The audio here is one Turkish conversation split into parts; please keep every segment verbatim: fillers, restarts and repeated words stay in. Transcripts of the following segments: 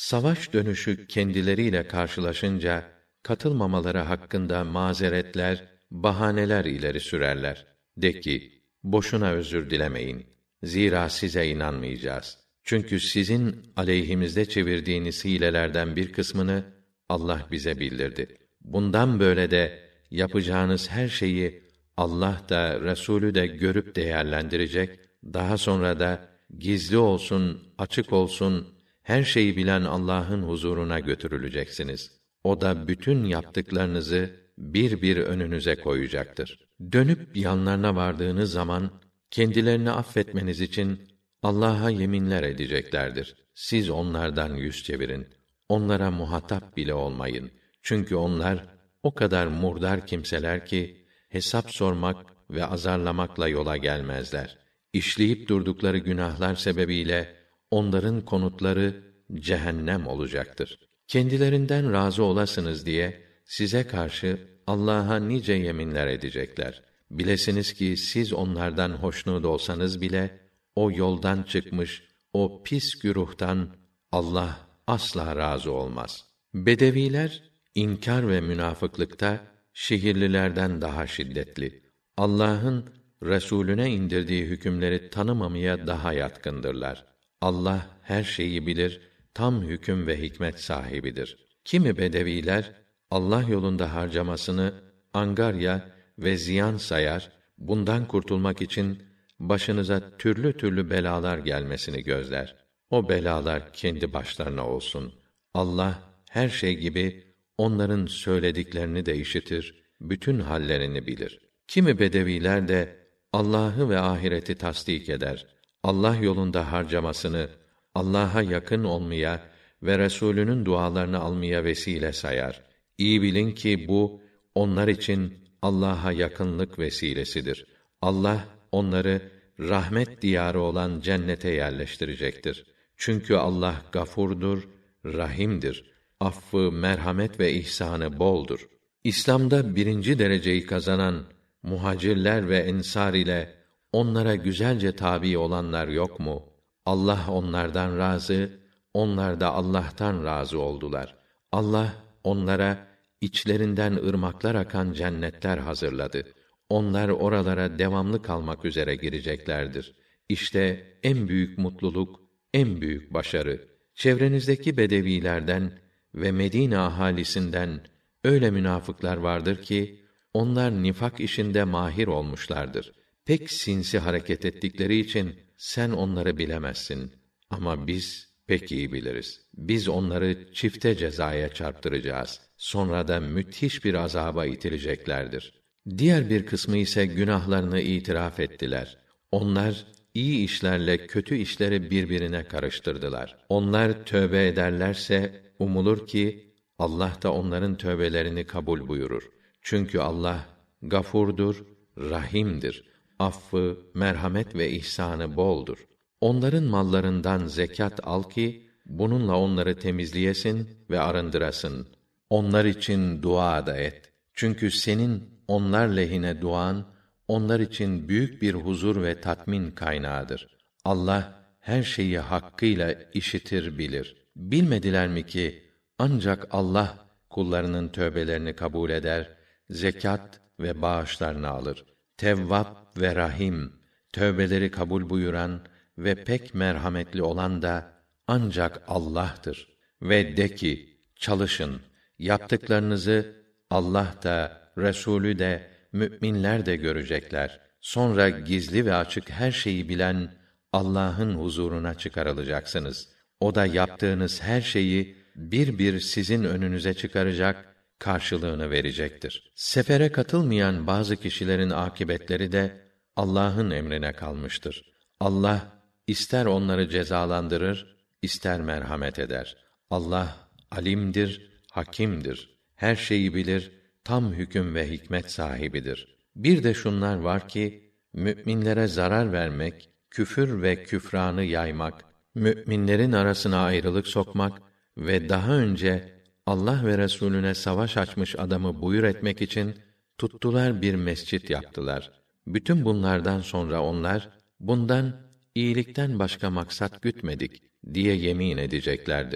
Savaş dönüşü kendileriyle karşılaşınca katılmamaları hakkında mazeretler, bahaneler ileri sürerler. De ki, boşuna özür dilemeyin. Zira size inanmayacağız. Çünkü sizin aleyhimizde çevirdiğiniz hilelerden bir kısmını Allah bize bildirdi. Bundan böyle de yapacağınız her şeyi Allah da Resulü de görüp değerlendirecek. Daha sonra da gizli olsun, açık olsun her şeyi bilen Allah'ın huzuruna götürüleceksiniz. O da bütün yaptıklarınızı bir bir önünüze koyacaktır. Dönüp yanlarına vardığınız zaman kendilerini affetmeniz için Allah'a yeminler edeceklerdir. Siz onlardan yüz çevirin. Onlara muhatap bile olmayın. Çünkü onlar o kadar murdar kimseler ki hesap sormak ve azarlamakla yola gelmezler. İşleyip durdukları günahlar sebebiyle onların konutları cehennem olacaktır. Kendilerinden razı olasınız diye size karşı Allah'a nice yeminler edecekler. Bilesiniz ki siz onlardan hoşnut olsanız bile o yoldan çıkmış, o pis güruhtan Allah asla razı olmaz. Bedeviler inkar ve münafıklıkta şehirlilerden daha şiddetli. Allah'ın Resulüne indirdiği hükümleri tanımamaya daha yatkındırlar. Allah her şeyi bilir, tam hüküm ve hikmet sahibidir. Kimi bedeviler Allah yolunda harcamasını angarya ve ziyan sayar, bundan kurtulmak için başınıza türlü türlü belalar gelmesini gözler. O belalar kendi başlarına olsun. Allah her şey gibi onların söylediklerini de işitir, bütün hallerini bilir. Kimi bedeviler de Allah'ı ve ahireti tasdik eder. Allah yolunda harcamasını Allah'a yakın olmaya ve Resulünün dualarını almaya vesile sayar. İyi bilin ki bu onlar için Allah'a yakınlık vesilesidir. Allah onları rahmet diyarı olan cennete yerleştirecektir. Çünkü Allah gafurdur, rahimdir. Affı, merhamet ve ihsanı boldur. İslam'da birinci dereceyi kazanan muhacirler ve ensar ile onlara güzelce tabi olanlar yok mu? Allah onlardan razı, onlar da Allah'tan razı oldular. Allah onlara içlerinden ırmaklar akan cennetler hazırladı. Onlar oralara devamlı kalmak üzere gireceklerdir. İşte en büyük mutluluk, en büyük başarı. Çevrenizdeki bedevilerden ve Medine ahalisinden öyle münafıklar vardır ki onlar nifak işinde mahir olmuşlardır. Pek sinsi hareket ettikleri için sen onları bilemezsin. Ama biz pek iyi biliriz. Biz onları çifte cezaya çarptıracağız. Sonra da müthiş bir azaba itileceklerdir. Diğer bir kısmı ise günahlarını itiraf ettiler. Onlar iyi işlerle kötü işleri birbirine karıştırdılar. Onlar tövbe ederlerse umulur ki Allah da onların tövbelerini kabul buyurur. Çünkü Allah gafurdur, rahimdir. Affı, merhamet ve ihsanı boldur. Onların mallarından zekat al ki bununla onları temizleyesin ve arındırasın. Onlar için dua da et. Çünkü senin onlar lehine duan onlar için büyük bir huzur ve tatmin kaynağıdır. Allah her şeyi hakkıyla işitir, bilir. Bilmediler mi ki ancak Allah kullarının tövbelerini kabul eder, zekat ve bağışlarını alır. Tevvap ve Rahim, tövbeleri kabul buyuran ve pek merhametli olan da ancak Allah'tır. Ve de ki, çalışın, yaptıklarınızı Allah da, Resulü de, müminler de görecekler. Sonra gizli ve açık her şeyi bilen Allah'ın huzuruna çıkarılacaksınız. O da yaptığınız her şeyi bir bir sizin önünüze çıkaracak, karşılığını verecektir. Sefere katılmayan bazı kişilerin akibetleri de Allah'ın emrine kalmıştır. Allah ister onları cezalandırır, ister merhamet eder. Allah alimdir, hakimdir. Her şeyi bilir, tam hüküm ve hikmet sahibidir. Bir de şunlar var ki müminlere zarar vermek, küfür ve küfranı yaymak, müminlerin arasına ayrılık sokmak ve daha önce Allah ve Resulüne savaş açmış adamı buyur etmek için tuttular bir mescit yaptılar. Bütün bunlardan sonra onlar bundan iyilikten başka maksat gütmedik diye yemin edeceklerdir.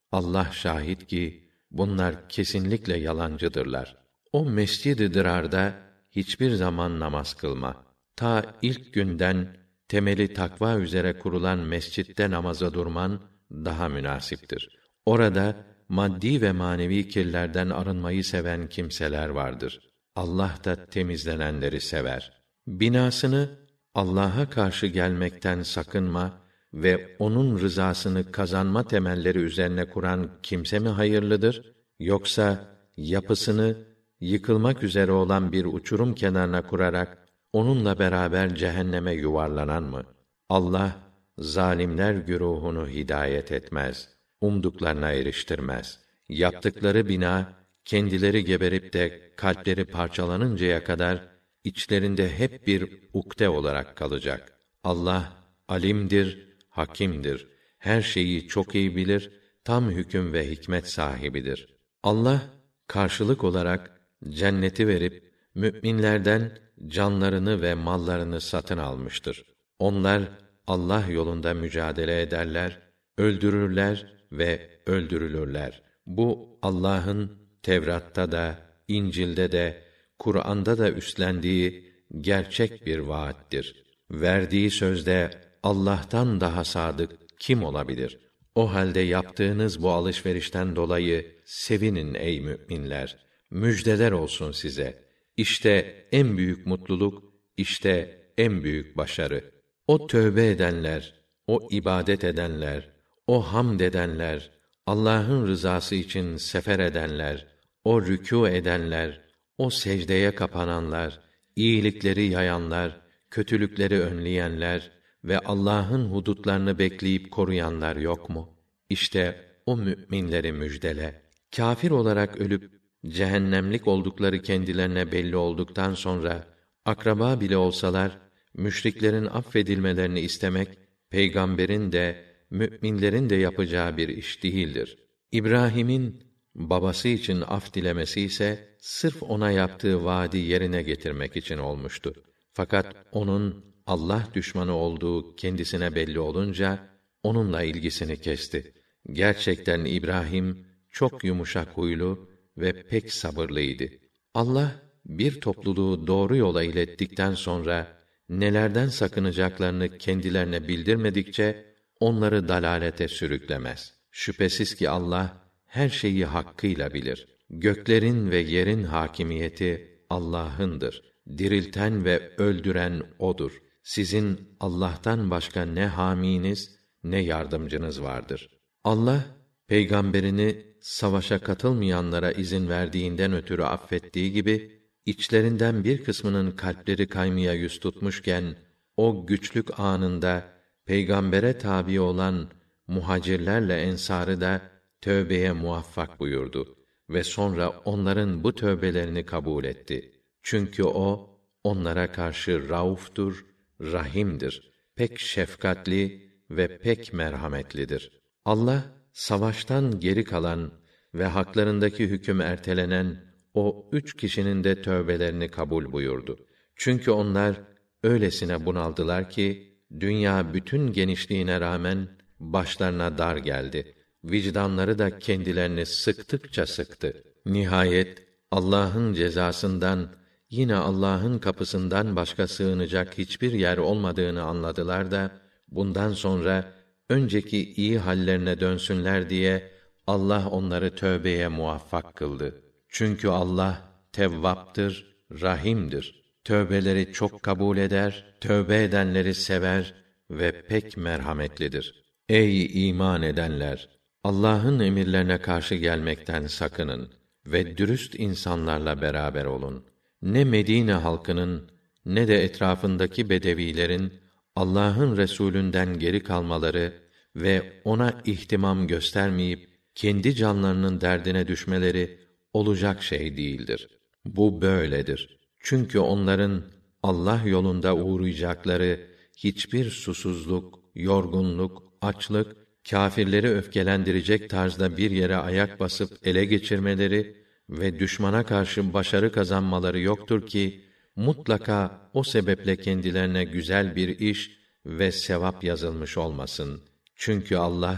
Allah şahit ki bunlar kesinlikle yalancıdırlar. O Mescid-i Dirar'da hiçbir zaman namaz kılma. Ta ilk günden temeli takva üzere kurulan mescitte namaza durman daha münasiptir. Orada maddi ve manevi kirlerden arınmayı seven kimseler vardır. Allah da temizlenenleri sever. Binasını Allah'a karşı gelmekten sakınma ve onun rızasını kazanma temelleri üzerine kuran kimse mi hayırlıdır? Yoksa yapısını yıkılmak üzere olan bir uçurum kenarına kurarak onunla beraber cehenneme yuvarlanan mı? Allah zalimler güruhunu hidayet etmez, umduklarına eriştirmez. Yaptıkları bina kendileri geberip de kalpleri parçalanıncaya kadar içlerinde hep bir ukde olarak kalacak. Allah alimdir, hakimdir. Her şeyi çok iyi bilir, tam hüküm ve hikmet sahibidir. Allah karşılık olarak cenneti verip müminlerden canlarını ve mallarını satın almıştır. Onlar Allah yolunda mücadele ederler, öldürürler ve öldürülürler. Bu Allah'ın Tevrat'ta da, İncil'de de, Kur'an'da da üstlendiği gerçek bir vaattir. Verdiği sözde Allah'tan daha sadık kim olabilir? O halde yaptığınız bu alışverişten dolayı sevinin ey müminler. Müjdeler olsun size. İşte en büyük mutluluk, işte en büyük başarı. O tövbe edenler, o ibadet edenler, o hamd edenler, Allah'ın rızası için sefer edenler, o rükû edenler, o secdeye kapananlar, iyilikleri yayanlar, kötülükleri önleyenler ve Allah'ın hudutlarını bekleyip koruyanlar yok mu? İşte o müminleri müjdele. Kâfir olarak ölüp cehennemlik oldukları kendilerine belli olduktan sonra akraba bile olsalar müşriklerin affedilmelerini istemek peygamberin de müminlerin de yapacağı bir iş değildir. İbrahim'in babası için af dilemesi ise sırf ona yaptığı vaadi yerine getirmek için olmuştu. Fakat onun Allah düşmanı olduğu kendisine belli olunca onunla ilgisini kesti. Gerçekten İbrahim çok yumuşak huylu ve pek sabırlıydı. Allah bir topluluğu doğru yola ilettikten sonra nelerden sakınacaklarını kendilerine bildirmedikçe onları dalalete sürüklemez. Şüphesiz ki Allah her şeyi hakkıyla bilir. Göklerin ve yerin hakimiyeti Allah'ındır. Dirilten ve öldüren odur. Sizin Allah'tan başka ne haminiz ne yardımcınız vardır. Allah peygamberini savaşa katılmayanlara izin verdiğinden ötürü affettiği gibi içlerinden bir kısmının kalpleri kaymaya yüz tutmuşken o güçlük anında peygambere tabi olan muhacirlerle ensarı da tövbeye muvaffak buyurdu ve sonra onların bu tövbelerini kabul etti. Çünkü o onlara karşı rauftur, rahimdir. Pek şefkatli ve pek merhametlidir. Allah savaştan geri kalan ve haklarındaki hüküm ertelenen o üç kişinin de tövbelerini kabul buyurdu. Çünkü onlar öylesine bunaldılar ki dünya bütün genişliğine rağmen başlarına dar geldi. Vicdanları da kendilerini sıktıkça sıktı. Nihayet Allah'ın cezasından, yine Allah'ın kapısından başka sığınacak hiçbir yer olmadığını anladılar da bundan sonra önceki iyi hallerine dönsünler diye Allah onları tövbeye muvaffak kıldı. Çünkü Allah Tevvap'tır, Rahim'dir. Tövbeleri çok kabul eder, tövbe edenleri sever ve pek merhametlidir. Ey iman edenler! Allah'ın emirlerine karşı gelmekten sakının ve dürüst insanlarla beraber olun. Ne Medine halkının ne de etrafındaki bedevilerin Allah'ın Resulünden geri kalmaları ve ona ihtimam göstermeyip kendi canlarının derdine düşmeleri olacak şey değildir. Bu böyledir. Çünkü onların Allah yolunda uğrayacakları hiçbir susuzluk, yorgunluk, açlık, kâfirleri öfkelendirecek tarzda bir yere ayak basıp ele geçirmeleri ve düşmana karşı başarı kazanmaları yoktur ki mutlaka o sebeple kendilerine güzel bir iş ve sevap yazılmış olmasın. Çünkü Allah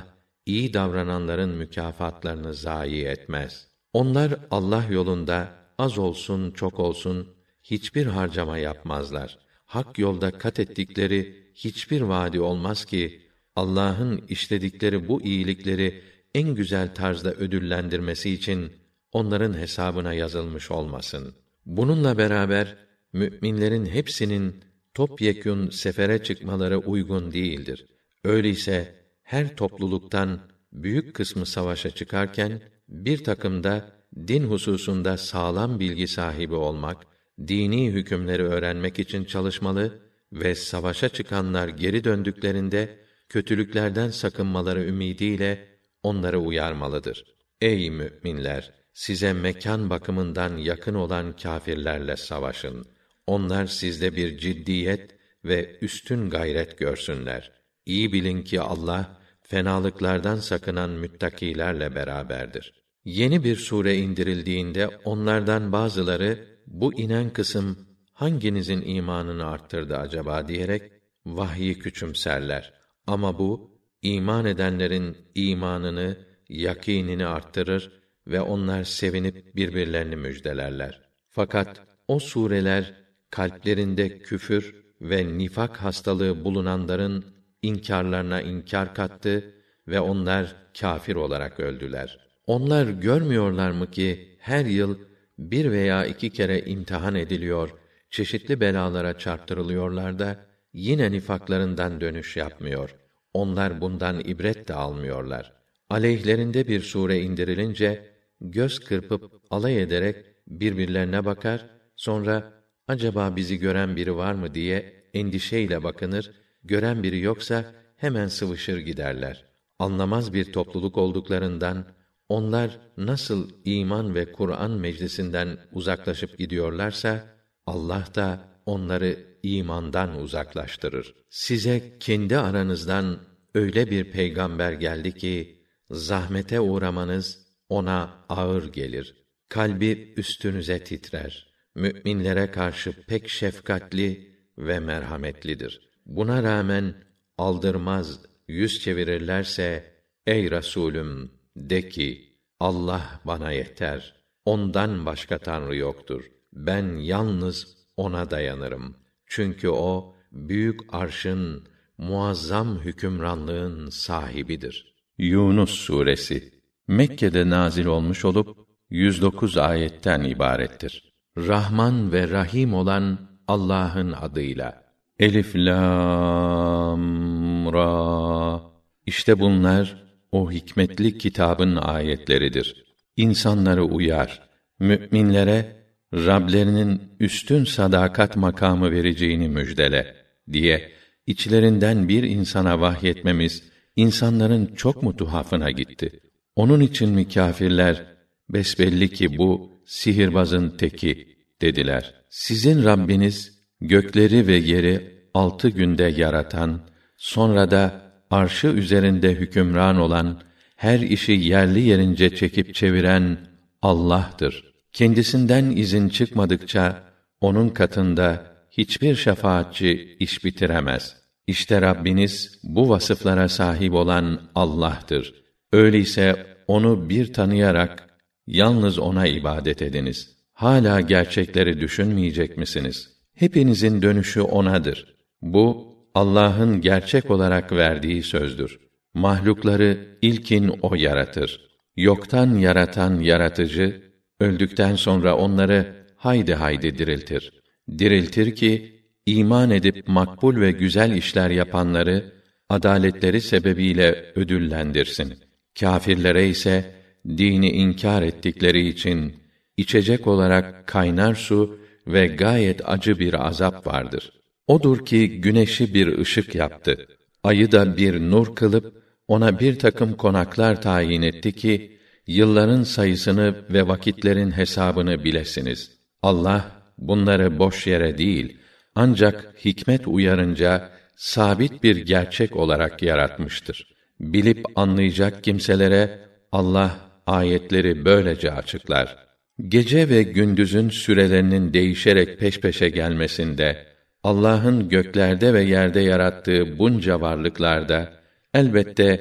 iyi davrananların mükafatlarını zayi etmez. Onlar Allah yolunda az olsun çok olsun hiçbir harcama yapmazlar. Hak yolda kat ettikleri hiçbir vaadi olmaz ki Allah'ın işledikleri bu iyilikleri en güzel tarzda ödüllendirmesi için onların hesabına yazılmış olmasın. Bununla beraber müminlerin hepsinin topyekün sefere çıkmaları uygun değildir. Öyleyse her topluluktan büyük kısmı savaşa çıkarken bir takım da din hususunda sağlam bilgi sahibi olmak, dini hükümleri öğrenmek için çalışmalı ve savaşa çıkanlar geri döndüklerinde kötülüklerden sakınmaları ümidiyle onları uyarmalıdır. Ey müminler! Size mekan bakımından yakın olan kâfirlerle savaşın. Onlar sizde bir ciddiyet ve üstün gayret görsünler. İyi bilin ki Allah, fenalıklardan sakınan müttakilerle beraberdir. Yeni bir sure indirildiğinde onlardan bazıları, bu inen kısım hanginizin imanını arttırdı acaba diyerek vahyi küçümserler. Ama bu, iman edenlerin imanını, yakînini arttırır ve onlar sevinip birbirlerini müjdelerler. Fakat o sureler kalplerinde küfür ve nifak hastalığı bulunanların inkârlarına inkar kattı ve onlar kâfir olarak öldüler. Onlar görmüyorlar mı ki her yıl bir veya iki kere imtihan ediliyor, çeşitli belalara çarptırılıyorlar da yine nifaklarından dönüş yapmıyor. Onlar bundan ibret de almıyorlar. Aleyhlerinde bir sure indirilince göz kırpıp alay ederek birbirlerine bakar, sonra acaba bizi gören biri var mı diye endişeyle bakınır, gören biri yoksa hemen sıvışır giderler. Anlamaz bir topluluk olduklarından onlar nasıl iman ve Kur'an meclisinden uzaklaşıp gidiyorlarsa Allah da onları imandan uzaklaştırır. Size kendi aranızdan öyle bir peygamber geldi ki zahmete uğramanız ona ağır gelir. Kalbi üstünüze titrer. Müminlere karşı pek şefkatli ve merhametlidir. Buna rağmen aldırmaz, yüz çevirirlerse ey Resulüm de ki Allah bana yeter. Ondan başka tanrı yoktur. Ben yalnız ona dayanırım. Çünkü o büyük arşın, muazzam hükümranlığın sahibidir. Yunus suresi Mekke'de nazil olmuş olup yüz dokuz ayetten ibarettir. Rahman ve Rahim olan Allah'ın adıyla. Elif lam ra. İşte bunlar o hikmetli kitabın ayetleridir. İnsanları uyar, müminlere Rablerinin üstün sadakat makamı vereceğini müjdele diye içlerinden bir insana vahyetmemiz insanların çok mu tuhafına gitti? Onun için mi kâfirler besbelli ki bu sihirbazın teki dediler. Sizin Rabbiniz gökleri ve yeri altı günde yaratan, sonra da arşı üzerinde hükümran olan, her işi yerli yerince çekip çeviren Allah'tır. Kendisinden izin çıkmadıkça onun katında hiçbir şefaatçi iş bitiremez. İşte Rabbiniz bu vasıflara sahip olan Allah'tır. Öyleyse onu bir tanıyarak yalnız ona ibadet ediniz. Hala gerçekleri düşünmeyecek misiniz? Hepinizin dönüşü onadır. Bu Allah'ın gerçek olarak verdiği sözdür. Mahlukları ilkin o yaratır. Yoktan yaratan yaratıcı, öldükten sonra onları haydi haydi diriltir. Diriltir ki, iman edip makbul ve güzel işler yapanları, adaletleri sebebiyle ödüllendirsin. Kâfirlere ise, dini inkar ettikleri için, içecek olarak kaynar su ve gayet acı bir azap vardır. Odur ki güneşi bir ışık yaptı. Ayı da bir nur kılıp ona bir takım konaklar tayin etti ki yılların sayısını ve vakitlerin hesabını bilesiniz. Allah bunları boş yere değil, ancak hikmet uyarınca sabit bir gerçek olarak yaratmıştır. Bilip anlayacak kimselere Allah ayetleri böylece açıklar. Gece ve gündüzün sürelerinin değişerek peş peşe gelmesinde, Allah'ın göklerde ve yerde yarattığı bunca varlıklarda elbette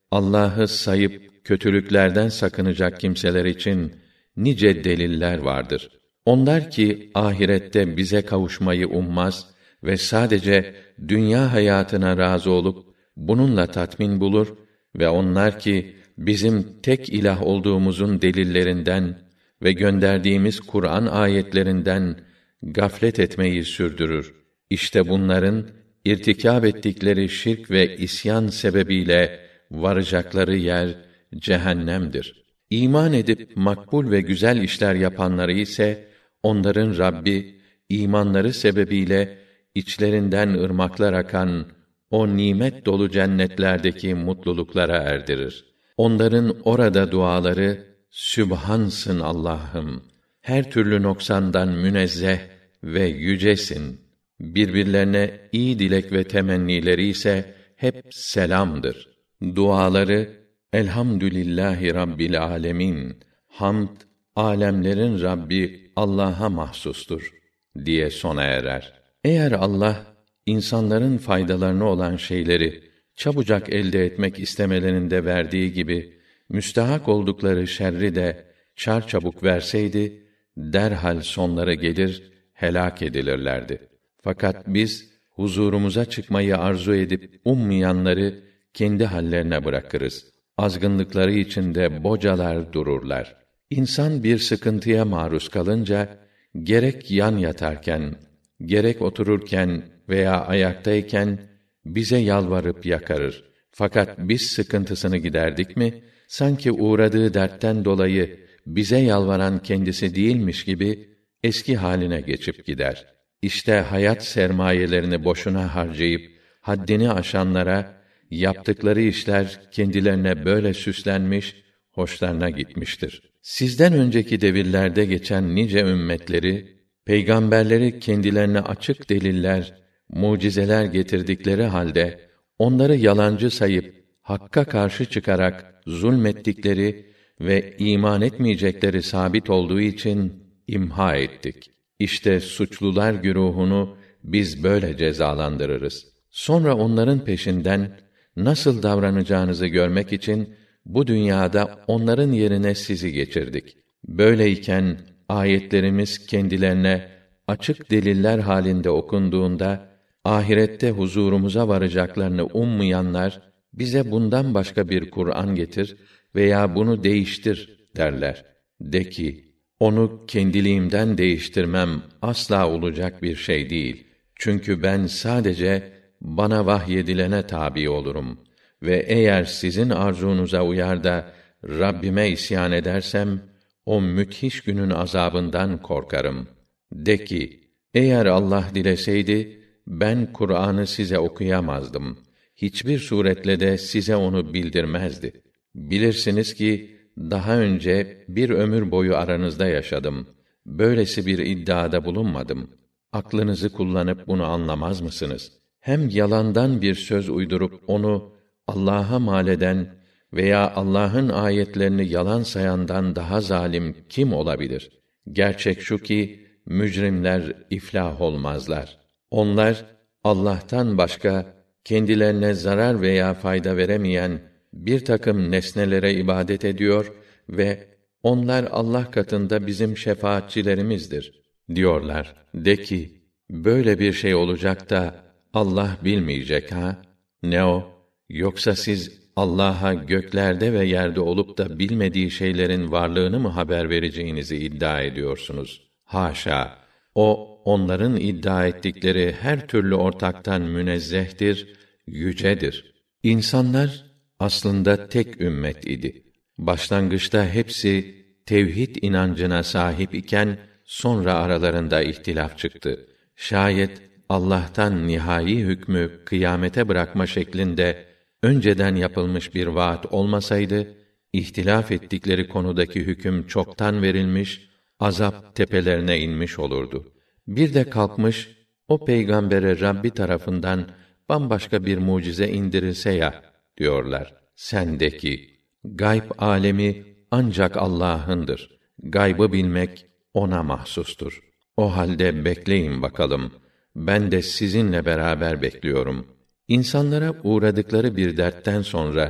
Allah'ı sayıp kötülüklerden sakınacak kimseler için nice deliller vardır. Onlar ki ahirette bize kavuşmayı ummaz ve sadece dünya hayatına razı olup bununla tatmin bulur ve onlar ki bizim tek ilah olduğumuzun delillerinden ve gönderdiğimiz Kur'an ayetlerinden gaflet etmeyi sürdürür. İşte bunların irtikâb ettikleri şirk ve isyan sebebiyle varacakları yer cehennemdir. İman edip makbul ve güzel işler yapanları ise onların Rabbi imanları sebebiyle içlerinden ırmaklar akan o nimet dolu cennetlerdeki mutluluklara erdirir. Onların orada duaları Sübhansın Allah'ım. Her türlü noksandan münezzeh ve yücesin. Birbirlerine iyi dilek ve temennileri ise hep selamdır. Duaları Elhamdülillahi Rabbil âlemin. Hamd âlemlerin Rabbi Allah'a mahsustur diye sona erer. Eğer Allah insanların faydalarına olan şeyleri çabucak elde etmek istemelerinde verdiği gibi müstahak oldukları şerri de çarçabuk verseydi derhal sonları gelir helak edilirlerdi. Fakat biz huzurumuza çıkmayı arzu edip ummayanları kendi hallerine bırakırız. Azgınlıkları içinde bocalar dururlar. İnsan bir sıkıntıya maruz kalınca gerek yan yatarken, gerek otururken veya ayaktayken bize yalvarıp yakarır. Fakat biz sıkıntısını giderdik mi, sanki uğradığı dertten dolayı bize yalvaran kendisi değilmiş gibi eski haline geçip gider. İşte hayat sermayelerini boşuna harcayıp haddini aşanlara yaptıkları işler kendilerine böyle süslenmiş, hoşlarına gitmiştir. Sizden önceki devirlerde geçen nice ümmetleri, peygamberleri kendilerine açık deliller, mucizeler getirdikleri halde onları yalancı sayıp hakka karşı çıkarak zulmettikleri ve iman etmeyecekleri sabit olduğu için imha ettik. İşte suçlular güruhunu biz böyle cezalandırırız. Sonra onların peşinden nasıl davranacağınızı görmek için bu dünyada onların yerine sizi geçirdik. Böyleyken ayetlerimiz kendilerine açık deliller halinde okunduğunda ahirette huzurumuza varacaklarını ummayanlar bize bundan başka bir Kur'an getir veya bunu değiştir derler. De ki, onu kendiliğimden değiştirmem asla olacak bir şey değil. Çünkü ben sadece bana vahyedilene tabi olurum ve eğer sizin arzunuza uyar da Rabbime isyan edersem o müthiş günün azabından korkarım. De ki, eğer Allah dileseydi ben Kur'an'ı size okuyamazdım. Hiçbir suretle de size onu bildirmezdi. Bilirsiniz ki daha önce bir ömür boyu aranızda yaşadım. Böylesi bir iddiada bulunmadım. Aklınızı kullanıp bunu anlamaz mısınız? Hem yalandan bir söz uydurup onu Allah'a mal eden veya Allah'ın ayetlerini yalan sayandan daha zalim kim olabilir? Gerçek şu ki mücrimler iflah olmazlar. Onlar Allah'tan başka kendilerine zarar veya fayda veremeyen bir takım nesnelere ibadet ediyor ve onlar Allah katında bizim şefaatçilerimizdir diyorlar. De ki, böyle bir şey olacak da Allah bilmeyecek ha? Ne o? Yoksa siz Allah'a göklerde ve yerde olup da bilmediği şeylerin varlığını mı haber vereceğinizi iddia ediyorsunuz? Haşa! O, onların iddia ettikleri her türlü ortaktan münezzehtir, yücedir. İnsanlar aslında tek ümmet idi. Başlangıçta hepsi tevhid inancına sahip iken sonra aralarında ihtilaf çıktı. Şayet Allah'tan nihai hükmü kıyamete bırakma şeklinde önceden yapılmış bir vaat olmasaydı, ihtilaf ettikleri konudaki hüküm çoktan verilmiş, azap tepelerine inmiş olurdu. Bir de kalkmış, o peygambere Rabbi tarafından bambaşka bir mucize indirilse ya, diyorlar. Sen de ki, gayb alemi ancak Allah'ındır. Gaybı bilmek ona mahsustur. O halde bekleyin bakalım. Ben de sizinle beraber bekliyorum. İnsanlara uğradıkları bir dertten sonra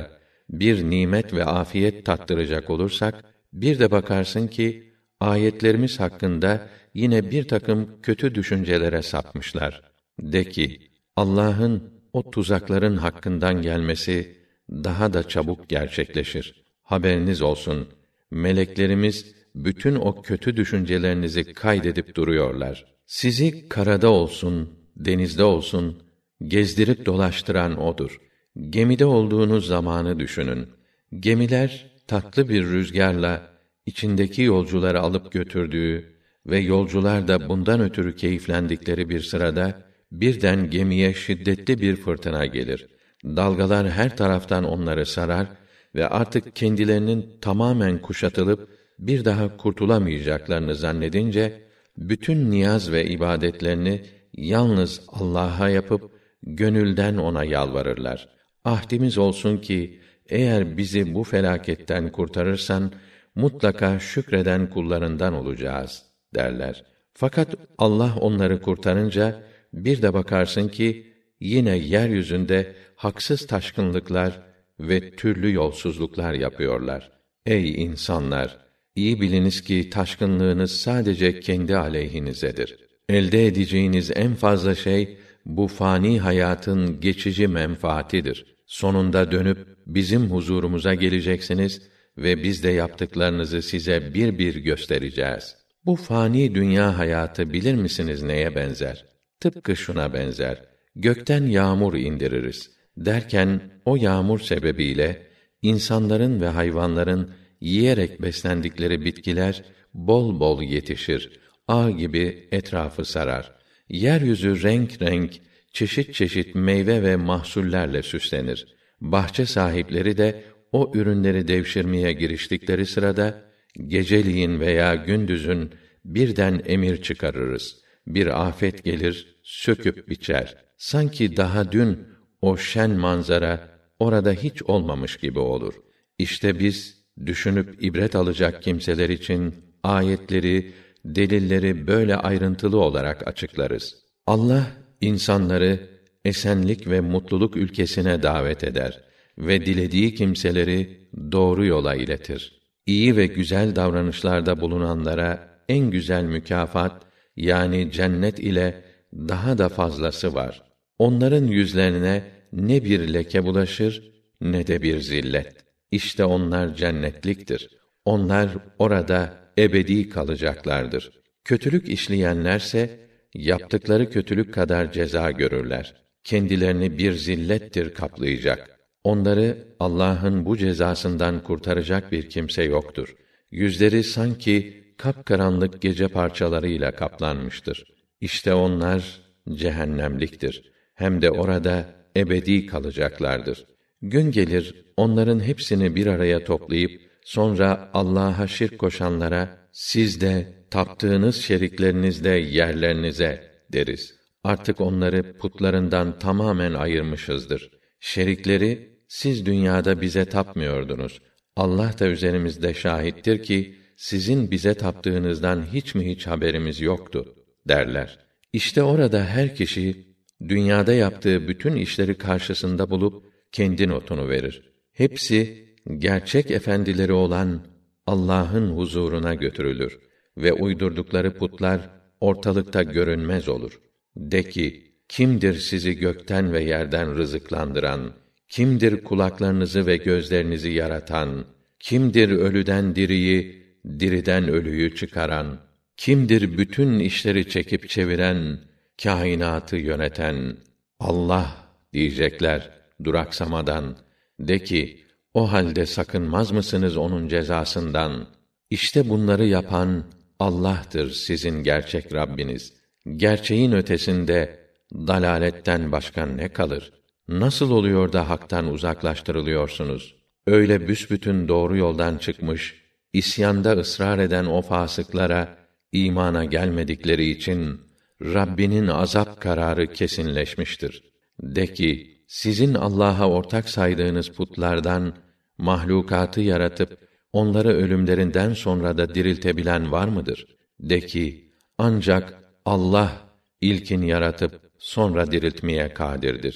bir nimet ve afiyet tattıracak olursak, bir de bakarsın ki, ayetlerimiz hakkında yine bir takım kötü düşüncelere sapmışlar. De ki, Allah'ın o tuzakların hakkından gelmesi daha da çabuk gerçekleşir. Haberiniz olsun, meleklerimiz bütün o kötü düşüncelerinizi kaydedip duruyorlar. Sizi karada olsun, denizde olsun, gezdirip dolaştıran odur. Gemide olduğunuz zamanı düşünün. Gemiler tatlı bir rüzgarla içindeki yolcuları alıp götürdüğü ve yolcular da bundan ötürü keyiflendikleri bir sırada birden gemiye şiddetli bir fırtına gelir. Dalgalar her taraftan onları sarar ve artık kendilerinin tamamen kuşatılıp bir daha kurtulamayacaklarını zannedince bütün niyaz ve ibadetlerini yalnız Allah'a yapıp gönülden ona yalvarırlar. Ahdimiz olsun ki eğer bizi bu felaketten kurtarırsan mutlaka şükreden kullarından olacağız derler. Fakat Allah onları kurtarınca bir de bakarsın ki yine yeryüzünde haksız taşkınlıklar ve türlü yolsuzluklar yapıyorlar. Ey insanlar! İyi biliniz ki taşkınlığınız sadece kendi aleyhinizedir. Elde edeceğiniz en fazla şey bu fani hayatın geçici menfaatidir. Sonunda dönüp bizim huzurumuza geleceksiniz ve biz de yaptıklarınızı size bir bir göstereceğiz. Bu fani dünya hayatı bilir misiniz neye benzer? Tıpkı şuna benzer. Gökten yağmur indiririz. Derken o yağmur sebebiyle insanların ve hayvanların yiyerek beslendikleri bitkiler bol bol yetişir. Ağ gibi etrafı sarar. Yeryüzü renk renk, çeşit çeşit meyve ve mahsullerle süslenir. Bahçe sahipleri de o ürünleri devşirmeye giriştikleri sırada geceliğin veya gündüzün birden emir çıkarırız. Bir afet gelir, söküp biçer. Sanki daha dün o şen manzara orada hiç olmamış gibi olur. İşte biz düşünüp ibret alacak kimseler için ayetleri, delilleri böyle ayrıntılı olarak açıklarız. Allah insanları esenlik ve mutluluk ülkesine davet eder ve dilediği kimseleri doğru yola iletir. İyi ve güzel davranışlarda bulunanlara en güzel mükafat yani cennet ile daha da fazlası var. Onların yüzlerine ne bir leke bulaşır ne de bir zillet. İşte onlar cennetliktir. Onlar orada ebedi kalacaklardır. Kötülük işleyenlerse yaptıkları kötülük kadar ceza görürler. Kendilerini bir zillettir kaplayacak. Onları Allah'ın bu cezasından kurtaracak bir kimse yoktur. Yüzleri sanki kapkaranlık gece parçalarıyla kaplanmıştır. İşte onlar cehennemliktir. Hem de orada ebedi kalacaklardır. Gün gelir onların hepsini bir araya toplayıp sonra Allah'a şirk koşanlara siz de taptığınız şeriklerinizle yerlerinize deriz. Artık onları putlarından tamamen ayırmışızdır. Şerikleri siz dünyada bize tapmıyordunuz. Allah da üzerimizde şahittir ki sizin bize taptığınızdan hiç mi hiç haberimiz yoktu derler. İşte orada her kişi dünyada yaptığı bütün işleri karşısında bulup kendi notunu verir. Hepsi gerçek efendileri olan Allah'ın huzuruna götürülür ve uydurdukları putlar ortalıkta görünmez olur. De ki, kimdir sizi gökten ve yerden rızıklandıran? Kimdir kulaklarınızı ve gözlerinizi yaratan? Kimdir ölüden diriyi, diriden ölüyü çıkaran? Kimdir bütün işleri çekip çeviren, kainatı yöneten? Allah diyecekler duraksamadan. De ki, o halde sakınmaz mısınız onun cezasından? İşte bunları yapan Allah'tır sizin gerçek Rabbiniz. Gerçeğin ötesinde dalaletten başka ne kalır? Nasıl oluyor da haktan uzaklaştırılıyorsunuz? Öyle büsbütün doğru yoldan çıkmış, isyanda ısrar eden o fasıklara imana gelmedikleri için Rabbinin azap kararı kesinleşmiştir. De ki, sizin Allah'a ortak saydığınız putlardan mahlukatı yaratıp onları ölümlerinden sonra da diriltebilen var mıdır? De ki, ancak Allah ilkin yaratıp sonra diriltmeye kadirdir.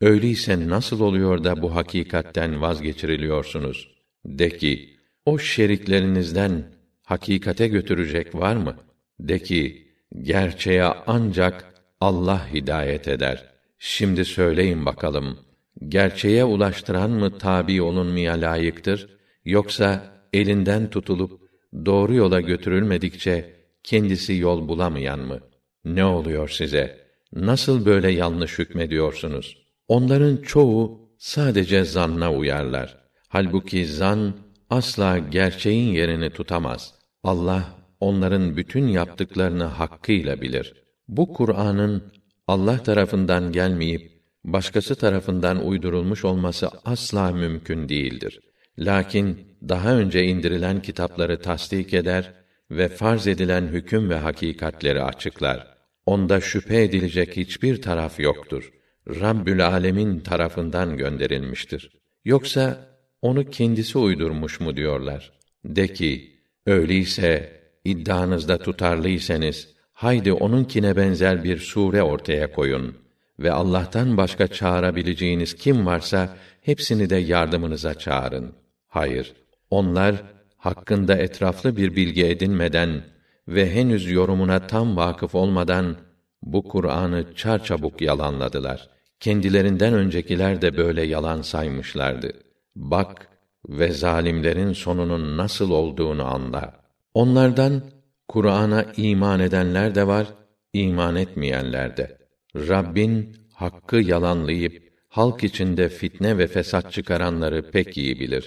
Öyleyse nasıl oluyor da bu hakikatten vazgeçiriliyorsunuz? De ki, o şeriklerinizden hakikate götürecek var mı? De ki, gerçeğe ancak Allah hidayet eder. Şimdi söyleyin bakalım, gerçeğe ulaştıran mı tabi olunmaya layıktır, yoksa elinden tutulup doğru yola götürülmedikçe kendisi yol bulamayan mı? Ne oluyor size? Nasıl böyle yanlış hükmediyorsunuz? Onların çoğu sadece zanna uyarlar. Halbuki zan asla gerçeğin yerini tutamaz. Allah onların bütün yaptıklarını hakkıyla bilir. Bu Kur'an'ın Allah tarafından gelmeyip başkası tarafından uydurulmuş olması asla mümkün değildir. Lakin daha önce indirilen kitapları tasdik eder ve farz edilen hüküm ve hakikatleri açıklar. Onda şüphe edilecek hiçbir taraf yoktur. Rabbül Âlemin tarafından gönderilmiştir. Yoksa onu kendisi uydurmuş mu diyorlar? De ki, öyleyse iddianızda tutarlıysanız, haydi onunkine benzer bir sure ortaya koyun ve Allah'tan başka çağırabileceğiniz kim varsa hepsini de yardımınıza çağırın. Hayır, onlar hakkında etraflı bir bilgi edinmeden ve henüz yorumuna tam vakıf olmadan bu Kur'an'ı çarçabuk yalanladılar. Kendilerinden öncekiler de böyle yalan saymışlardı. Bak ve zalimlerin sonunun nasıl olduğunu anla. Onlardan Kur'an'a iman edenler de var, iman etmeyenler de. Rabbin hakkı yalanlayıp halk içinde fitne ve fesat çıkaranları pek iyi bilir.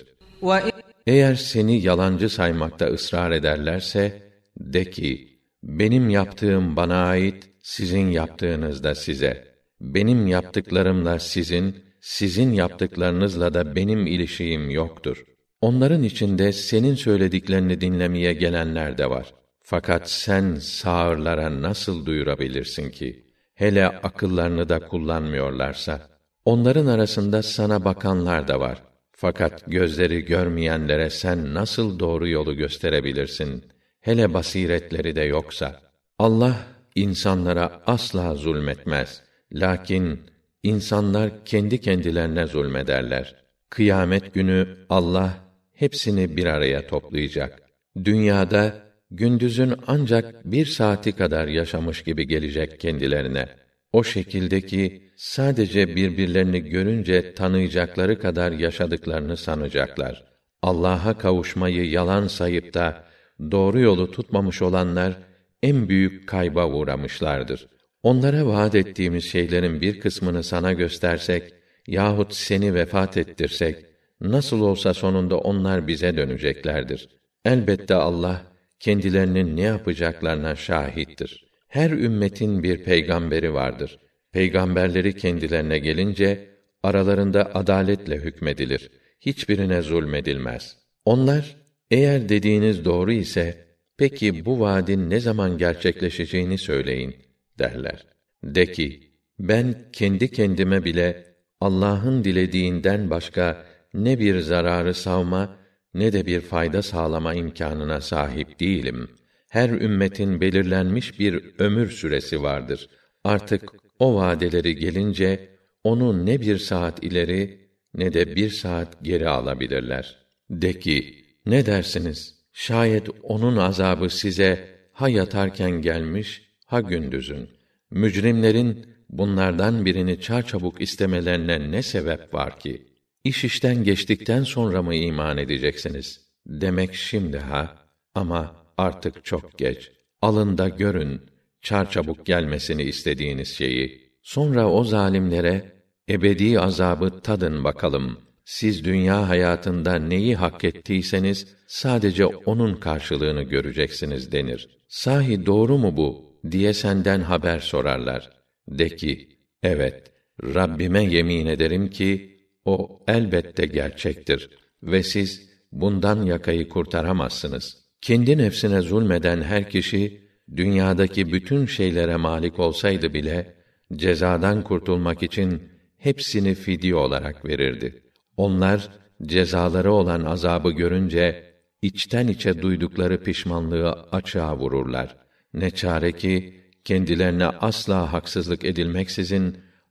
Eğer seni yalancı saymakta ısrar ederlerse, de ki, benim yaptığım bana ait, sizin yaptığınız da size. Benim yaptıklarımla sizin, sizin yaptıklarınızla da benim ilişiğim yoktur. Onların içinde senin söylediklerini dinlemeye gelenler de var. Fakat sen sağırlara nasıl duyurabilirsin ki? Hele akıllarını da kullanmıyorlarsa. Onların arasında sana bakanlar da var. Fakat gözleri görmeyenlere sen nasıl doğru yolu gösterebilirsin? Hele basiretleri de yoksa. Allah insanlara asla zulmetmez. Lakin insanlar kendi kendilerine zulmederler. Kıyamet günü Allah hepsini bir araya toplayacak. Dünyada gündüzün ancak bir saati kadar yaşamış gibi gelecek kendilerine. O şekilde ki sadece birbirlerini görünce tanıyacakları kadar yaşadıklarını sanacaklar. Allah'a kavuşmayı yalan sayıp da doğru yolu tutmamış olanlar en büyük kayba uğramışlardır. Onlara vaat ettiğimiz şeylerin bir kısmını sana göstersek yahut seni vefat ettirsek, nasıl olsa sonunda onlar bize döneceklerdir. Elbette Allah kendilerinin ne yapacaklarına şahittir. Her ümmetin bir peygamberi vardır. Peygamberleri kendilerine gelince aralarında adaletle hükmedilir. Hiçbirine zulmedilmez. Onlar eğer dediğiniz doğru ise peki bu vaadin ne zaman gerçekleşeceğini söyleyin derler. De ki, ben kendi kendime bile Allah'ın dilediğinden başka ne bir zararı savma ne de bir fayda sağlama imkânına sahip değilim. Her ümmetin belirlenmiş bir ömür süresi vardır. Artık o vadeleri gelince onu ne bir saat ileri ne de bir saat geri alabilirler. De ki, ne dersiniz? Şayet onun azabı size ha yatarken gelmiş, ha gündüzün. Mücrimlerin bunlardan birini çarçabuk istemelerine ne sebep var ki? İş işten geçtikten sonra mı iman edeceksiniz? Demek şimdi ha, ama artık çok geç. Alın da görün, çarçabuk gelmesini istediğiniz şeyi. Sonra o zalimlere, ebedi azabı tadın bakalım. Siz dünya hayatında neyi hak ettiyseniz, sadece onun karşılığını göreceksiniz denir. Sahi doğru mu bu? Diye senden haber sorarlar. De ki, evet, Rabbime yemin ederim ki, o elbette gerçektir ve siz bundan yakayı kurtaramazsınız. Kendi nefsine zulmeden her kişi, dünyadaki bütün şeylere malik olsaydı bile, cezadan kurtulmak için hepsini fidye olarak verirdi. Onlar, cezaları olan azabı görünce, içten içe duydukları pişmanlığı açığa vururlar. Ne çare ki, kendilerine asla haksızlık edilmeksizin,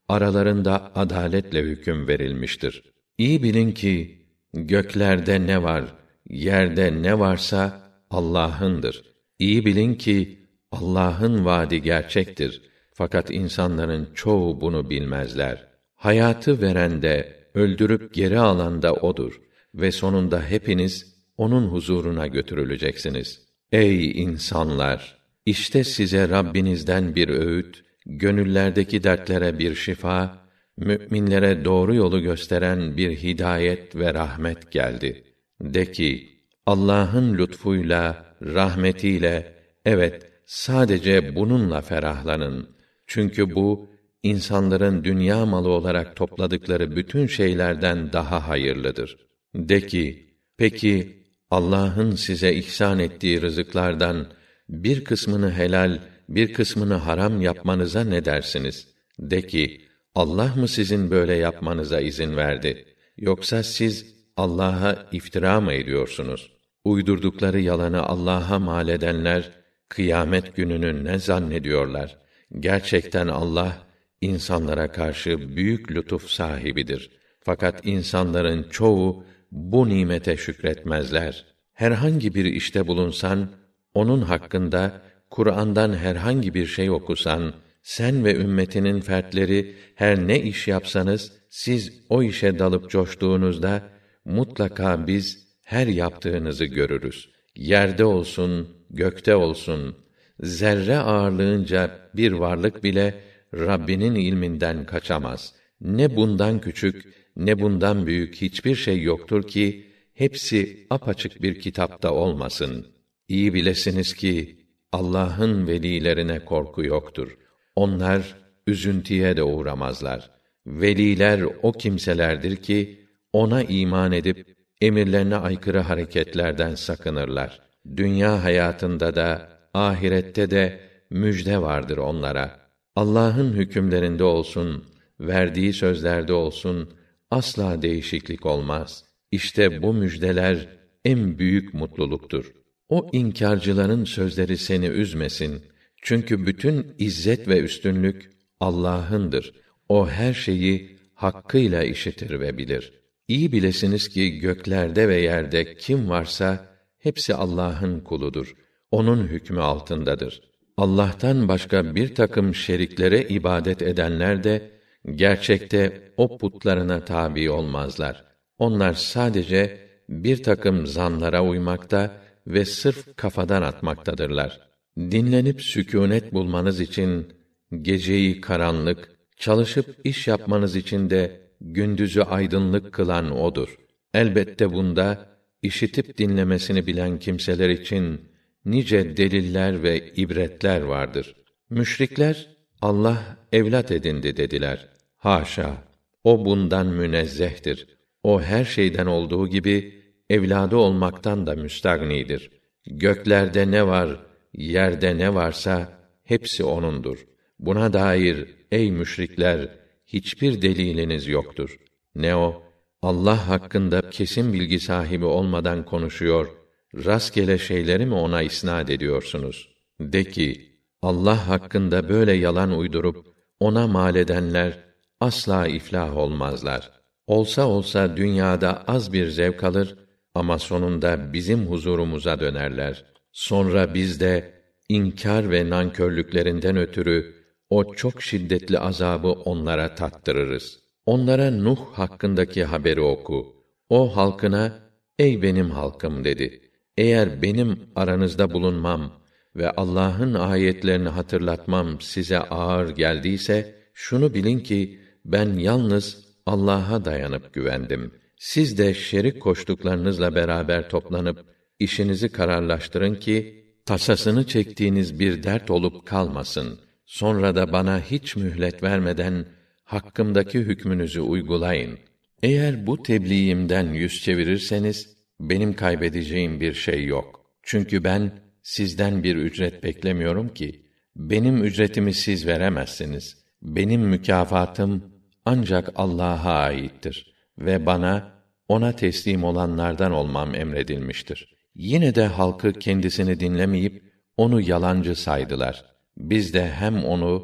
aralarında adaletle hüküm verilmiştir. İyi bilin ki göklerde ne var, yerde ne varsa Allah'ındır. İyi bilin ki Allah'ın vaadi gerçektir. Fakat insanların çoğu bunu bilmezler. Hayatı veren de, öldürüp geri alan da odur ve sonunda hepiniz onun huzuruna götürüleceksiniz. Ey insanlar! İşte size Rabbinizden bir öğüt, gönüllerdeki dertlere bir şifa, müminlere doğru yolu gösteren bir hidayet ve rahmet geldi. De ki, Allah'ın lütfuyla, rahmetiyle, evet, sadece bununla ferahlanın. Çünkü bu, insanların dünya malı olarak topladıkları bütün şeylerden daha hayırlıdır. De ki, peki, Allah'ın size ihsan ettiği rızıklardan, bir kısmını helal, bir kısmını haram yapmanıza ne dersiniz? De ki, Allah mı sizin böyle yapmanıza izin verdi? Yoksa siz Allah'a iftira mı ediyorsunuz? Uydurdukları yalanı Allah'a mal edenler, kıyamet gününü ne zannediyorlar? Gerçekten Allah, insanlara karşı büyük lütuf sahibidir. Fakat insanların çoğu, bu nimete şükretmezler. Herhangi bir işte bulunsan, onun hakkında, Kur'an'dan herhangi bir şey okusan, sen ve ümmetinin fertleri her ne iş yapsanız, siz o işe dalıp coştuğunuzda, mutlaka biz her yaptığınızı görürüz. Yerde olsun, gökte olsun, zerre ağırlığınca bir varlık bile, Rabbinin ilminden kaçamaz. Ne bundan küçük, ne bundan büyük hiçbir şey yoktur ki, hepsi apaçık bir kitapta olmasın. İyi bilesiniz ki, Allah'ın velilerine korku yoktur. Onlar, üzüntüye de uğramazlar. Veliler o kimselerdir ki, ona iman edip, emirlerine aykırı hareketlerden sakınırlar. Dünya hayatında da, ahirette de, müjde vardır onlara. Allah'ın hükümlerinde olsun, verdiği sözlerde olsun, asla değişiklik olmaz. İşte bu müjdeler, en büyük mutluluktur. O inkârcıların sözleri seni üzmesin. Çünkü bütün izzet ve üstünlük Allah'ındır. O her şeyi hakkıyla işitir ve bilir. İyi bilesiniz ki göklerde ve yerde kim varsa hepsi Allah'ın kuludur. Onun hükmü altındadır. Allah'tan başka bir takım şeriklere ibadet edenler de gerçekte o putlarına tabi olmazlar. Onlar sadece bir takım zanlara uymakta ve sırf kafadan atmaktadırlar. Dinlenip sükûnet bulmanız için geceyi karanlık, çalışıp iş yapmanız için de gündüzü aydınlık kılan odur. Elbette bunda işitip dinlemesini bilen kimseler için nice deliller ve ibretler vardır. Müşrikler Allah evlat edindi dediler. Haşa! O bundan münezzehtir. O her şeyden olduğu gibi evladı olmaktan da müstagnidir. Göklerde ne var, yerde ne varsa hepsi o'nundur. Buna dair ey müşrikler hiçbir deliliniz yoktur. Ne o Allah hakkında kesin bilgi sahibi olmadan konuşuyor, rastgele şeyleri mi ona isnad ediyorsunuz? De ki, Allah hakkında böyle yalan uydurup ona mal edenler asla iflah olmazlar. Olsa olsa dünyada az bir zevk alır ama sonunda bizim huzurumuza dönerler. Sonra biz de inkar ve nankörlüklerinden ötürü o çok şiddetli azabı onlara tattırırız. Onlara Nuh hakkındaki haberi oku. O halkına, ey benim halkım dedi. Eğer benim aranızda bulunmam ve Allah'ın ayetlerini hatırlatmam size ağır geldiyse, şunu bilin ki, ben yalnız Allah'a dayanıp güvendim. Siz de şerik koştuklarınızla beraber toplanıp, işinizi kararlaştırın ki, tasasını çektiğiniz bir dert olup kalmasın. Sonra da bana hiç mühlet vermeden, hakkımdaki hükmünüzü uygulayın. Eğer bu tebliğimden yüz çevirirseniz, benim kaybedeceğim bir şey yok. Çünkü ben, sizden bir ücret beklemiyorum ki, benim ücretimi siz veremezsiniz. Benim mükafatım, ancak Allah'a aittir ve bana, ona teslim olanlardan olmam emredilmiştir. Yine de halkı kendisini dinlemeyip, onu yalancı saydılar. Biz de hem onu,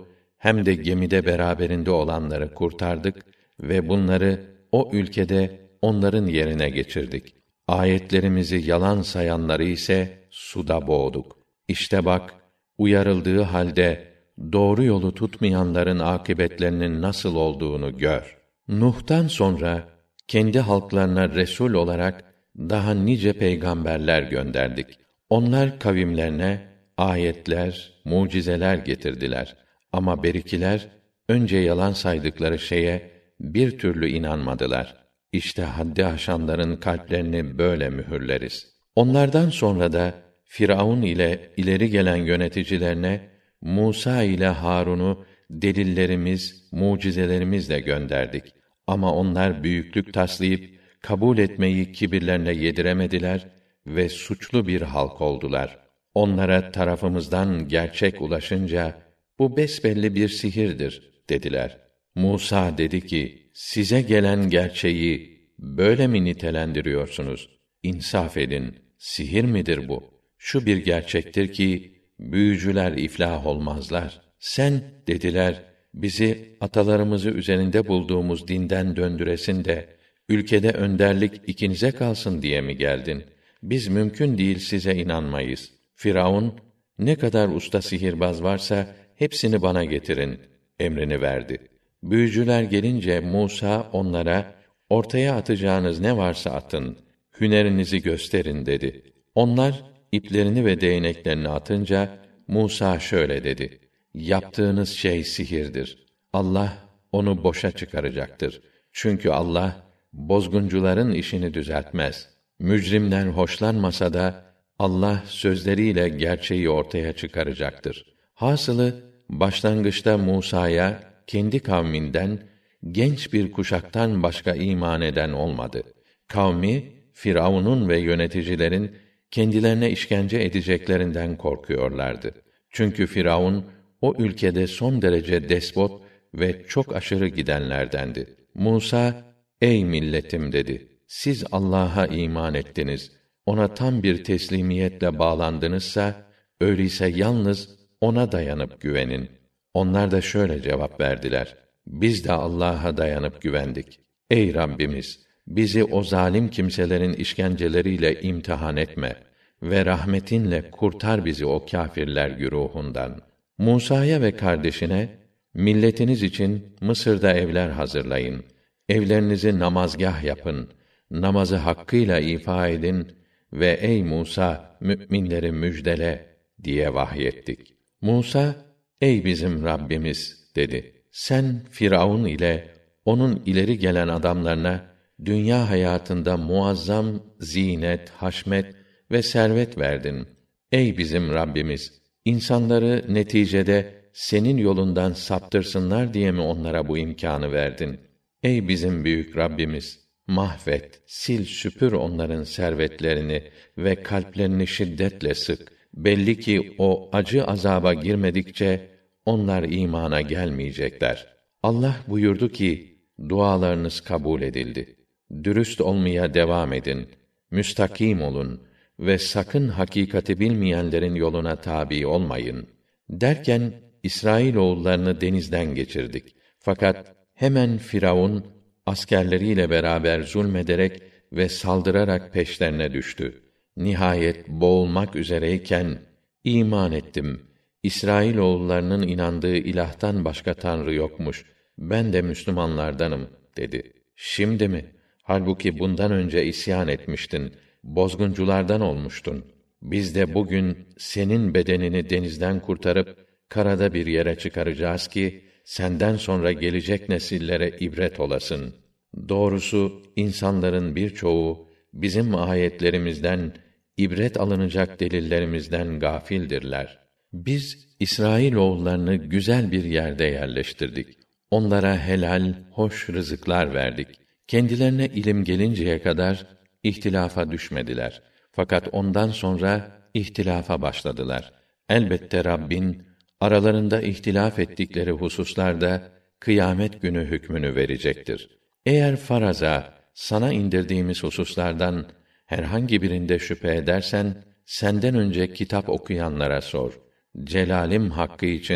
hem de gemide beraberinde olanları kurtardık ve bunları o ülkede onların yerine geçirdik. Ayetlerimizi yalan sayanları ise suda boğduk. İşte bak, uyarıldığı halde doğru yolu tutmayanların akıbetlerinin nasıl olduğunu gör. Nuh'tan sonra kendi halklarına resul olarak daha nice peygamberler gönderdik. Onlar kavimlerine ayetler, mucizeler getirdiler. Ama berikiler önce yalan saydıkları şeye bir türlü inanmadılar. İşte haddi aşanların kalplerini böyle mühürleriz. Onlardan sonra da Firavun ile ileri gelen yöneticilerine Musa ile Harun'u delillerimiz, mucizelerimizle gönderdik. Ama onlar büyüklük taslayıp kabul etmeyi kibirlerine yediremediler ve suçlu bir halk oldular. Onlara tarafımızdan gerçek ulaşınca bu besbelli bir sihirdir dediler. Musa dedi ki: Size gelen gerçeği böyle mi nitelendiriyorsunuz? İnsaf edin. Sihir midir bu? Şu bir gerçektir ki büyücüler iflah olmazlar. Sen dediler, bizi atalarımızı üzerinde bulduğumuz dinden döndüresin de ülkede önderlik ikinize kalsın diye mi geldin? Biz mümkün değil size inanmayız. Firavun, ne kadar usta sihirbaz varsa hepsini bana getirin emrini verdi. Büyücüler gelince Musa onlara, ortaya atacağınız ne varsa atın, hünerinizi gösterin dedi. Onlar iplerini ve değneklerini atınca Musa şöyle dedi: Yaptığınız şey sihirdir. Allah onu boşa çıkaracaktır. Çünkü Allah bozguncuların işini düzeltmez. Mücrimler hoşlanmasa da Allah sözleriyle gerçeği ortaya çıkaracaktır. Hasılı başlangıçta Musa'ya kendi kavminden genç bir kuşaktan başka iman eden olmadı. Kavmi Firavun'un ve yöneticilerin kendilerine işkence edeceklerinden korkuyorlardı. Çünkü Firavun o ülkede son derece despot ve çok aşırı gidenlerdendi. Musa, ey milletim dedi. Siz Allah'a iman ettiniz. Ona tam bir teslimiyetle bağlandınızsa, öyleyse yalnız ona dayanıp güvenin. Onlar da şöyle cevap verdiler: Biz de Allah'a dayanıp güvendik. Ey Rabbimiz, bizi o zalim kimselerin işkenceleriyle imtihan etme ve rahmetinle kurtar bizi o kâfirler güruhundan. Musa'ya ve kardeşine, milletiniz için Mısır'da evler hazırlayın. Evlerinizi namazgâh yapın. Namazı hakkıyla ifa edin ve ey Musa, mü'minleri müjdele diye vahyettik. Musa, ey bizim Rabbimiz dedi. Sen Firavun ile onun ileri gelen adamlarına dünya hayatında muazzam zinet, haşmet ve servet verdin. Ey bizim Rabbimiz, insanları neticede senin yolundan saptırsınlar diye mi onlara bu imkânı verdin? Ey bizim büyük Rabbimiz, mahvet, sil süpür onların servetlerini ve kalplerini şiddetle sık. Belli ki o acı azaba girmedikçe onlar imana gelmeyecekler. Allah buyurdu ki, dualarınız kabul edildi. Dürüst olmaya devam edin. Müstakim olun ve sakın hakikati bilmeyenlerin yoluna tabi olmayın. Derken İsrailoğullarını denizden geçirdik. Fakat hemen Firavun askerleriyle beraber zulmederek ve saldırarak peşlerine düştü. Nihayet boğulmak üzereyken iman ettim. İsrailoğullarının inandığı ilahtan başka tanrı yokmuş. Ben de Müslümanlardanım dedi. Şimdi mi? Halbuki bundan önce isyan etmiştin. Bozgunculardan olmuştun. Biz de bugün senin bedenini denizden kurtarıp karada bir yere çıkaracağız ki senden sonra gelecek nesillere ibret olasın. Doğrusu insanların birçoğu bizim ayetlerimizden, ibret alınacak delillerimizden gafildirler. Biz İsrailoğullarını güzel bir yerde yerleştirdik. Onlara helal, hoş rızıklar verdik. Kendilerine ilim gelinceye kadar ihtilafa düşmediler. Fakat ondan sonra ihtilafa başladılar. Elbette Rabbin aralarında ihtilaf ettikleri hususlarda kıyamet günü hükmünü verecektir. Eğer faraza sana indirdiğimiz hususlardan herhangi birinde şüphe edersen, senden önce kitap okuyanlara sor. Celalim hakkı için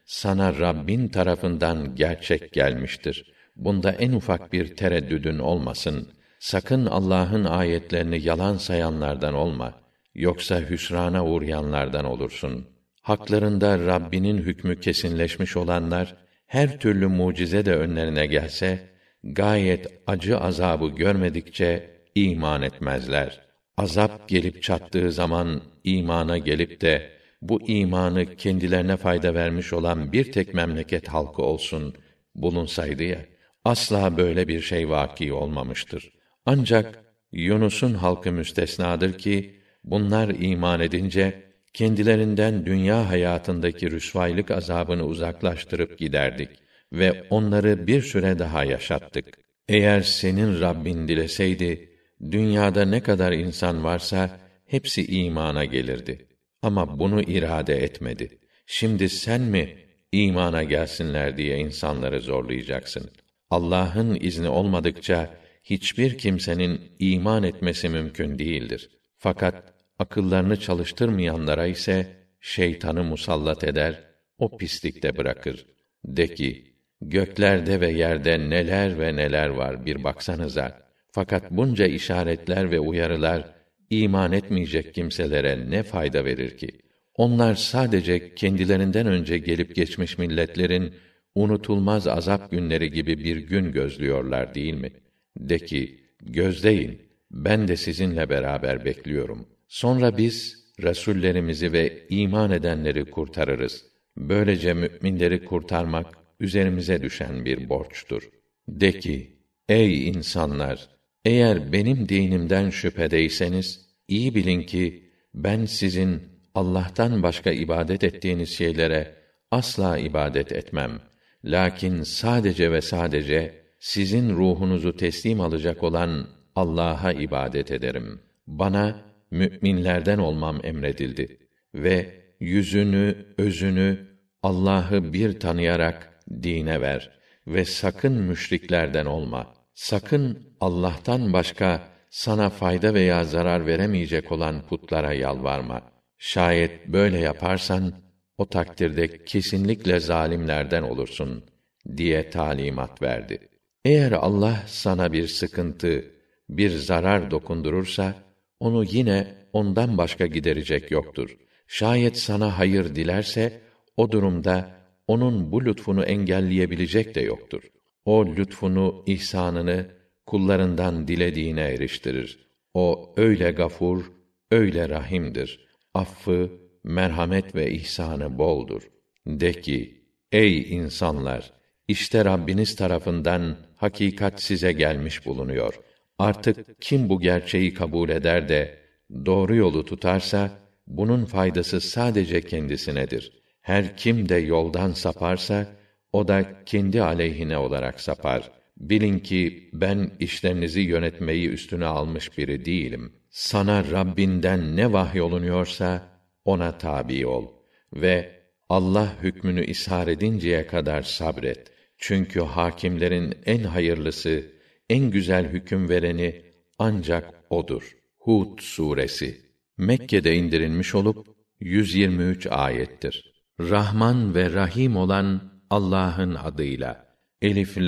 sana Rabbin tarafından gerçek gelmiştir. Bunda en ufak bir tereddüdün olmasın. Sakın Allah'ın ayetlerini yalan sayanlardan olma. Yoksa hüsrana uğrayanlardan olursun. Haklarında Rabbinin hükmü kesinleşmiş olanlar, her türlü mucize de önlerine gelse, gayet acı azabı görmedikçe iman etmezler. Azap gelip çattığı zaman imana gelip de bu imanı kendilerine fayda vermiş olan bir tek memleket halkı olsun bulunsaydı ya, asla böyle bir şey vâki olmamıştır. Ancak Yunus'un halkı müstesnadır ki bunlar iman edince kendilerinden dünya hayatındaki rüsvaylık azabını uzaklaştırıp giderdik ve onları bir süre daha yaşattık. Eğer senin Rabbin dileseydi, dünyada ne kadar insan varsa hepsi imana gelirdi. Ama bunu irade etmedi. Şimdi sen mi imana gelsinler diye insanları zorlayacaksın? Allah'ın izni olmadıkça hiçbir kimsenin iman etmesi mümkün değildir. Fakat akıllarını çalıştırmayanlara ise şeytanı musallat eder, o pislikte bırakır. De ki, göklerde ve yerde neler ve neler var bir baksanıza. Fakat bunca işaretler ve uyarılar iman etmeyecek kimselere ne fayda verir ki? Onlar sadece kendilerinden önce gelip geçmiş milletlerin unutulmaz azap günleri gibi bir gün gözlüyorlar değil mi? De ki, gözleyin, ben de sizinle beraber bekliyorum. Sonra biz resullerimizi ve iman edenleri kurtarırız. Böylece müminleri kurtarmak üzerimize düşen bir borçtur. De ki, ey insanlar, eğer benim dinimden şüphedeyseniz iyi bilin ki ben sizin Allah'tan başka ibadet ettiğiniz şeylere asla ibadet etmem. Lakin sadece ve sadece sizin ruhunuzu teslim alacak olan Allah'a ibadet ederim. Bana müminlerden olmam emredildi ve yüzünü, özünü Allah'ı bir tanıyarak dine ver ve sakın müşriklerden olma. Sakın Allah'tan başka sana fayda veya zarar veremeyecek olan putlara yalvarma. Şayet böyle yaparsan o takdirde kesinlikle zalimlerden olursun diye talimat verdi. Eğer Allah sana bir sıkıntı, bir zarar dokundurursa onu yine ondan başka giderecek yoktur. Şayet sana hayır dilerse o durumda onun bu lütfunu engelleyebilecek de yoktur. O lütfunu, ihsanını kullarından dilediğine eriştirir. O öyle gafur, öyle rahimdir. Affı, merhamet ve ihsanı boldur. De ki, ey insanlar! İşte Rabbiniz tarafından hakikat size gelmiş bulunuyor. Artık kim bu gerçeği kabul eder de doğru yolu tutarsa, bunun faydası sadece kendisinedir. Her kim de yoldan saparsa, o da kendi aleyhine olarak sapar. Bilin ki ben işlerinizi yönetmeyi üstüne almış biri değilim. Sana Rabbinden ne vahyolunuyorsa ona tabi ol ve Allah hükmünü ishar edinceye kadar sabret. Çünkü hakimlerin en hayırlısı, en güzel hüküm vereni ancak odur. Hud suresi Mekke'de indirilmiş olup yüz yirmi üç ayettir. Rahman ve Rahim olan Allah'ın adıyla. Elif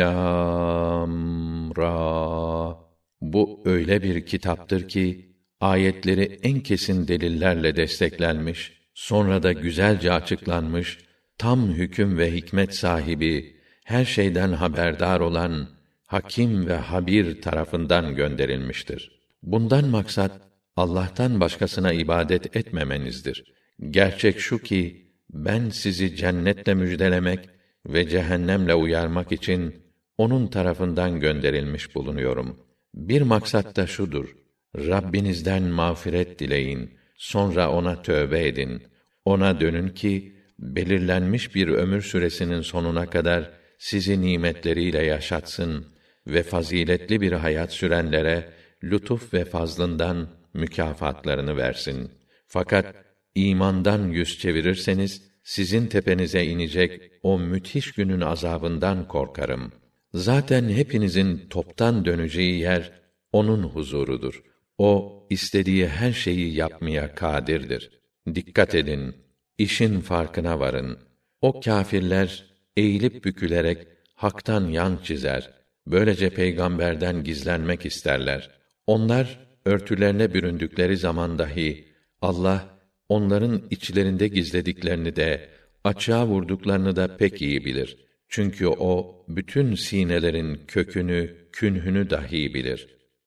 lam ra. Bu öyle bir kitaptır ki ayetleri en kesin delillerle desteklenmiş, sonra da güzelce açıklanmış, tam hüküm ve hikmet sahibi, her şeyden haberdar olan Hakim ve Habir tarafından gönderilmiştir. Bundan maksat Allah'tan başkasına ibadet etmemenizdir. Gerçek şu ki ben sizi cennetle müjdelemek ve cehennemle uyarmak için onun tarafından gönderilmiş bulunuyorum. Bir maksat da şudur: Rabbinizden mağfiret dileyin, sonra ona tövbe edin. Ona dönün ki belirlenmiş bir ömür süresinin sonuna kadar sizi nimetleriyle yaşatsın ve faziletli bir hayat sürenlere lütuf ve fazlından mükafatlarını versin. Fakat imandan yüz çevirirseniz sizin tepenize inecek o müthiş günün azabından korkarım. Zaten hepinizin toptan döneceği yer onun huzurudur. O istediği her şeyi yapmaya kadirdir. Dikkat edin, işin farkına varın. O kâfirler eğilip bükülerek haktan yan çizer. Böylece peygamberden gizlenmek isterler. Onlar örtülerine büründükleri zaman dahi Allah onların içlerinde gizlediklerini de açığa vurduklarını da pek iyi bilir. Çünkü o bütün sinelerin kökünü, künhünü dahi bilir.